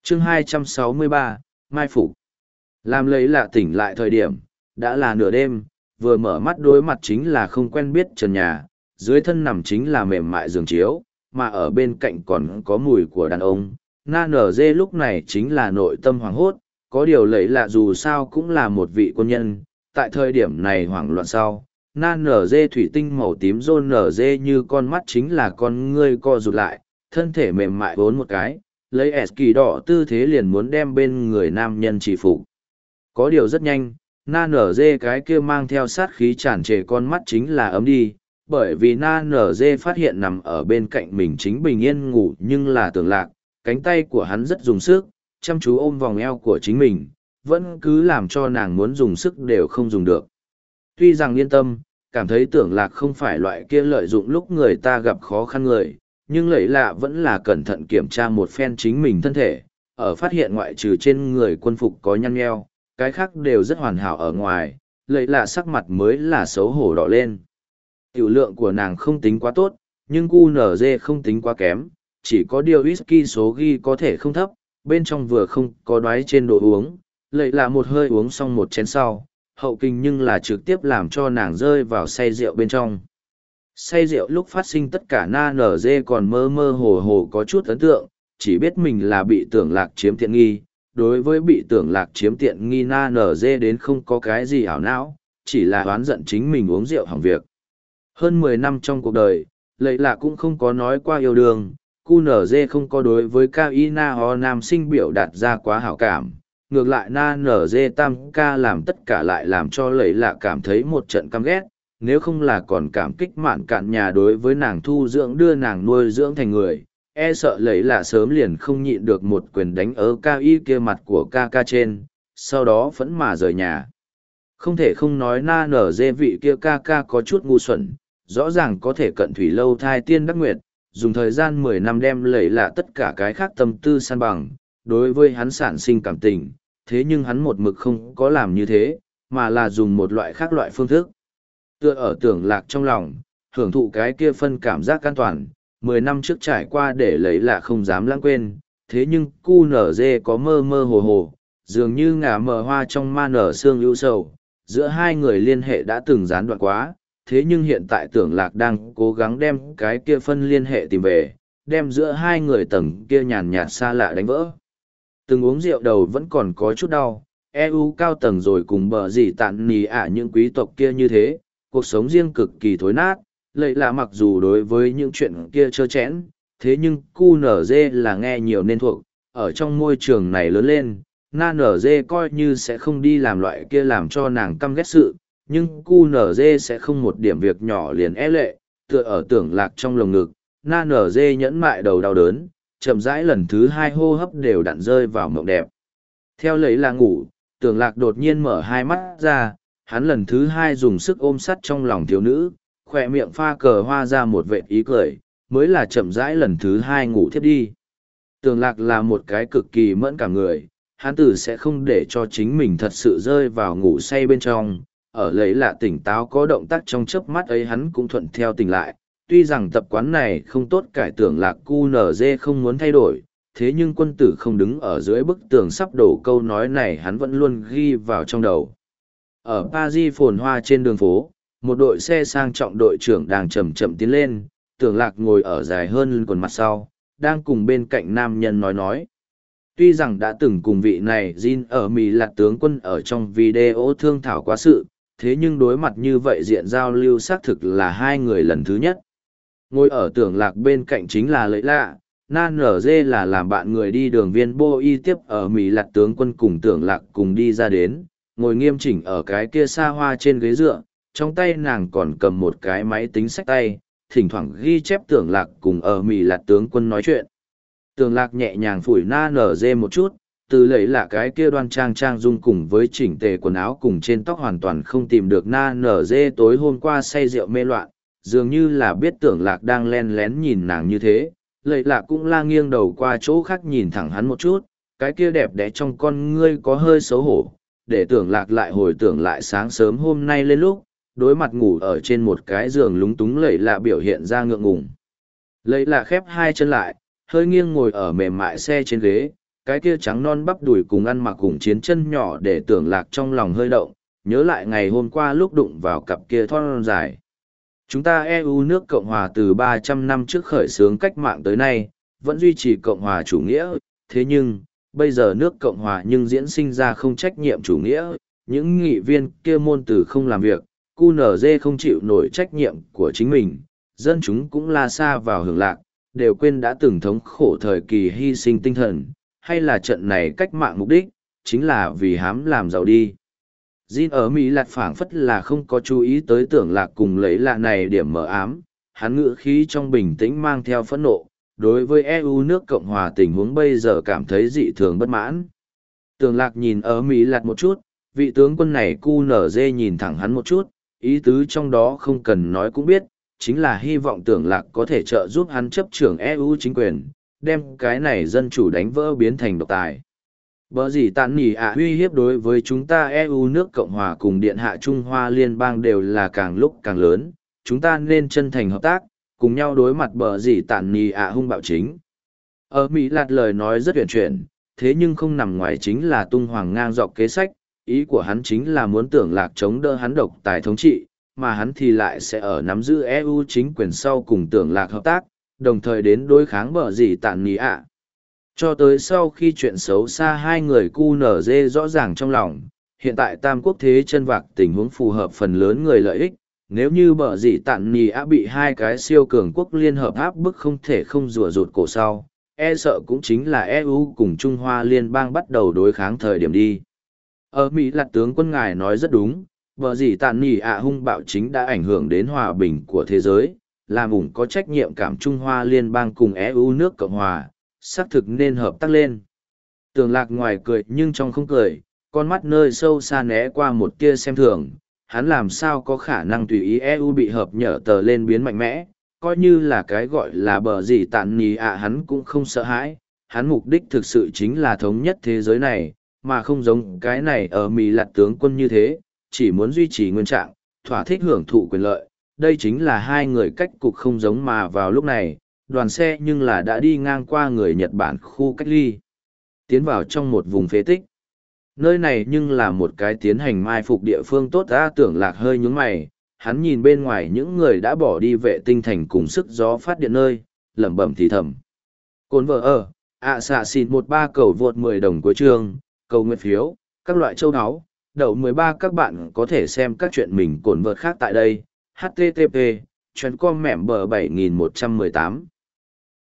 chương 263, Mai Phục. Làm lấy lạ tỉnh lại thời điểm, đã là nửa đêm, vừa mở mắt đối mặt chính là không quen biết trần nhà, dưới thân nằm chính là mềm mại giường chiếu, mà ở bên cạnh còn có mùi của đàn ông. Na nở dê lúc này chính là nội tâm hoảng hốt, có điều lấy lạ dù sao cũng là một vị quân nhân, tại thời điểm này hoảng loạn sau. Na nở dê thủy tinh màu tím rôn nở dê như con mắt chính là con ngươi co rụt lại, thân thể mềm mại vốn một cái, lấy ẻs kỳ đỏ tư thế liền muốn đem bên người nam nhân chỉ phục. Có điều rất nhanh, na nở dê cái kia mang theo sát khí tràn trề con mắt chính là ấm đi, bởi vì na nở dê phát hiện nằm ở bên cạnh mình chính bình yên ngủ nhưng là tưởng lạc, cánh tay của hắn rất dùng sức, chăm chú ôm vòng eo của chính mình, vẫn cứ làm cho nàng muốn dùng sức đều không dùng được. Tuy rằng yên tâm, cảm thấy tưởng lạc không phải loại kia lợi dụng lúc người ta gặp khó khăn người, nhưng lẫy lạ vẫn là cẩn thận kiểm tra một phen chính mình thân thể, ở phát hiện ngoại trừ trên người quân phục có nhăn nheo, cái khác đều rất hoàn hảo ở ngoài, lẫy lạ sắc mặt mới là xấu hổ đỏ lên. Tiểu lượng của nàng không tính quá tốt, nhưng QNZ không tính quá kém, chỉ có điều whisky số ghi có thể không thấp, bên trong vừa không có đoái trên đồ uống, lẫy lạ một hơi uống xong một chén sau, hậu kinh nhưng là trực tiếp làm cho nàng rơi vào say rượu bên trong. Say rượu lúc phát sinh tất cả na nở dê còn mơ mơ hồ hồ có chút ấn tượng, chỉ biết mình là bị tưởng lạc chiếm tiện nghi. Đối với bị tưởng lạc chiếm tiện nghi na nở dê đến không có cái gì ảo não, chỉ là oán giận chính mình uống rượu hỏng việc. Hơn 10 năm trong cuộc đời, lẫy lạ cũng không có nói qua yêu đương, QNZ không có đối với Kaina ho nam sinh biểu đạt ra quá hảo cảm. Ngược lại na nở dê tam ca làm tất cả lại làm cho lẫy lạ cảm thấy một trận căm ghét, nếu không là còn cảm kích mạn cạn nhà đối với nàng thu dưỡng đưa nàng nuôi dưỡng thành người, e sợ lẫy lạ sớm liền không nhịn được một quyền đánh ở ca y kia mặt của ca ca trên, sau đó phẫn mà rời nhà. Không thể không nói na nở dê vị kia ca ca có chút ngu xuẩn, rõ ràng có thể cận thủy lâu thai tiên đắc nguyệt, dùng thời gian 10 năm đem lẫy lạ tất cả cái khác tâm tư san bằng, đối với hắn sản sinh cảm tình, thế nhưng hắn một mực không có làm như thế, mà là dùng một loại khác loại phương thức. Tựa ở tưởng lạc trong lòng, hưởng thụ cái kia phân cảm giác an toàn, 10 năm trước trải qua để lấy là không dám lãng quên, thế nhưng QNZ có mơ mơ hồ hồ, dường như ngả mờ hoa trong ma nở xương ưu sầu, giữa hai người liên hệ đã từng gián đoạn quá, thế nhưng hiện tại tưởng lạc đang cố gắng đem cái kia phân liên hệ tìm về, đem giữa hai người tầng kia nhàn nhạt xa lạ đánh vỡ. Từng uống rượu đầu vẫn còn có chút đau, EU cao tầng rồi cùng bờ gì tạn nì những quý tộc kia như thế, cuộc sống riêng cực kỳ thối nát, lẫy lạ mặc dù đối với những chuyện kia trơ chẽn, thế nhưng QNZ là nghe nhiều nên thuộc, ở trong môi trường này lớn lên, na nở dê coi như sẽ không đi làm loại kia làm cho nàng căm ghét sự, nhưng QNZ sẽ không một điểm việc nhỏ liền lệ, tựa ở tưởng lạc trong lồng ngực, na nở dê nhẫn mại đầu đau đớn, chậm rãi lần thứ 2 hô hấp đều đặn rơi vào mộng đẹp. Theo lấy là ngủ, tưởng lạc đột nhiên mở hai mắt ra, hắn lần thứ 2 dùng sức ôm sắt trong lòng thiếu nữ, khỏe miệng pha cờ hoa ra một vệt ý cười, mới là chậm rãi lần thứ 2 ngủ thiếp đi. Tưởng lạc là một cái cực kỳ mẫn cảm người, hắn tử sẽ không để cho chính mình thật sự rơi vào ngủ say bên trong, ở lấy lạ tỉnh táo có động tác trong chớp mắt ấy hắn cũng thuận theo tỉnh lại. Tuy rằng tập quán này không tốt, cải tưởng lạc QNZ không muốn thay đổi, thế nhưng quân tử không đứng ở dưới bức tường sắp đổ câu nói này hắn vẫn luôn ghi vào trong đầu. Ở Paris phồn hoa trên đường phố, một đội xe sang trọng đội trưởng đang chậm chậm tiến lên, tưởng lạc ngồi ở dài hơn quần mặt sau, đang cùng bên cạnh nam nhân nói. Tuy rằng đã từng cùng vị này Jin ở Mỹ là tướng quân ở trong video thương thảo quá sự, thế nhưng đối mặt như vậy diện giao lưu xác thực là hai người lần thứ nhất. Ngồi ở tưởng lạc bên cạnh chính là lẫy lạ, na nở dê là làm bạn người đi đường viên bô y tiếp ở Mỹ lạt tướng quân cùng tưởng lạc cùng đi ra đến, ngồi nghiêm chỉnh ở cái kia xa hoa trên ghế dựa, trong tay nàng còn cầm một cái máy tính xách tay, thỉnh thoảng ghi chép tưởng lạc cùng ở Mỹ lạt tướng quân nói chuyện. Tưởng lạc nhẹ nhàng phủi na nở dê một chút, từ lấy là cái kia đoan trang trang dung cùng với chỉnh tề quần áo cùng trên tóc hoàn toàn không tìm được na nở dê tối hôm qua say rượu mê loạn, dường như là biết tưởng lạc đang len lén nhìn nàng như thế, lệ lạc cũng la nghiêng đầu qua chỗ khác nhìn thẳng hắn một chút, cái kia đẹp đẽ trong con ngươi có hơi xấu hổ, để tưởng lạc lại hồi tưởng lại sáng sớm hôm nay lên lúc, đối mặt ngủ ở trên một cái giường lúng túng lệ lạ biểu hiện ra ngượng ngùng. Lệ lạ khép hai chân lại, hơi nghiêng ngồi ở mềm mại xe trên ghế, cái kia trắng non bắp đùi cùng ăn mặc cùng chiến chân nhỏ để tưởng lạc trong lòng hơi động, nhớ lại ngày hôm qua lúc đụng vào cặp kia thon dài. Chúng ta EU nước Cộng hòa từ 300 năm trước khởi xướng cách mạng tới nay, vẫn duy trì Cộng hòa chủ nghĩa, thế nhưng, bây giờ nước Cộng hòa nhưng diễn sinh ra không trách nhiệm chủ nghĩa, những nghị viên kia môn từ không làm việc, QNZ không chịu nổi trách nhiệm của chính mình, dân chúng cũng la xa vào hưởng lạc, đều quên đã từng thống khổ thời kỳ hy sinh tinh thần, hay là trận này cách mạng mục đích, chính là vì hám làm giàu đi. Jin ở Mỹ lạt phảng phất là không có chú ý tới tưởng lạc cùng lấy lạ này điểm mờ ám, hắn ngữ khí trong bình tĩnh mang theo phẫn nộ, đối với EU nước Cộng hòa tình huống bây giờ cảm thấy dị thường bất mãn. Tưởng lạc nhìn ở Mỹ lạt một chút, vị tướng quân này QNZ nhìn thẳng hắn một chút, ý tứ trong đó không cần nói cũng biết, chính là hy vọng tưởng lạc có thể trợ giúp hắn chấp trưởng EU chính quyền, đem cái này dân chủ đánh vỡ biến thành độc tài. Bở gì tàn nỉ ạ uy hiếp đối với chúng ta EU nước Cộng hòa cùng Điện hạ Trung Hoa Liên bang đều là càng lúc càng lớn, chúng ta nên chân thành hợp tác, cùng nhau đối mặt bở gì tàn nỉ ạ hung bạo chính. Ở Mỹ lạt lời nói rất huyền chuyển, thế nhưng không nằm ngoài chính là tung hoàng ngang dọc kế sách, ý của hắn chính là muốn tưởng lạc chống đỡ hắn độc tài thống trị, mà hắn thì lại sẽ ở nắm giữ EU chính quyền sau cùng tưởng lạc hợp tác, đồng thời đến đối kháng bở gì tàn nỉ ạ. Cho tới sau khi chuyện xấu xa hai người QNZ rõ ràng trong lòng, hiện tại tam quốc thế chân vạc tình huống phù hợp phần lớn người lợi ích, nếu như bở dị tạn nì á bị hai cái siêu cường quốc liên hợp áp bức không thể không rùa rụt cổ sau, e sợ cũng chính là EU cùng Trung Hoa Liên bang bắt đầu đối kháng thời điểm đi. Ở Mỹ lạt tướng quân ngài nói rất đúng, bở dị tạn nì ạ hung bạo chính đã ảnh hưởng đến hòa bình của thế giới, làm ủng có trách nhiệm cảm Trung Hoa Liên bang cùng EU nước Cộng hòa xác thực nên hợp tác lên. Tưởng lạc ngoài cười nhưng trong không cười, con mắt nơi sâu xa né qua một tia xem thường, hắn làm sao có khả năng tùy ý EU bị hợp nhở tờ lên biến mạnh mẽ, coi như là cái gọi là bờ gì tạn nì ạ hắn cũng không sợ hãi, hắn mục đích thực sự chính là thống nhất thế giới này, mà không giống cái này ở Mỹ lạt tướng quân như thế, chỉ muốn duy trì nguyên trạng, thỏa thích hưởng thụ quyền lợi, đây chính là hai người cách cục không giống mà vào lúc này. Đoàn xe nhưng là đã đi ngang qua người Nhật Bản khu cách ly, tiến vào trong một vùng phế tích. Nơi này nhưng là một cái tiến hành mai phục địa phương tốt ta tưởng lạc hơi nhướng mày, hắn nhìn bên ngoài những người đã bỏ đi vệ tinh thành cùng sức gió phát điện nơi, lẩm bẩm thì thầm. Cồn vợ ở, xạ xịt 13 cầu vượt 10 đồng của trường, cầu nguyện phiếu, các loại châu áo, đậu 13 các bạn có thể xem các chuyện mình cồn vợt khác tại đây, http, chuyến com mẻm bờ 7118.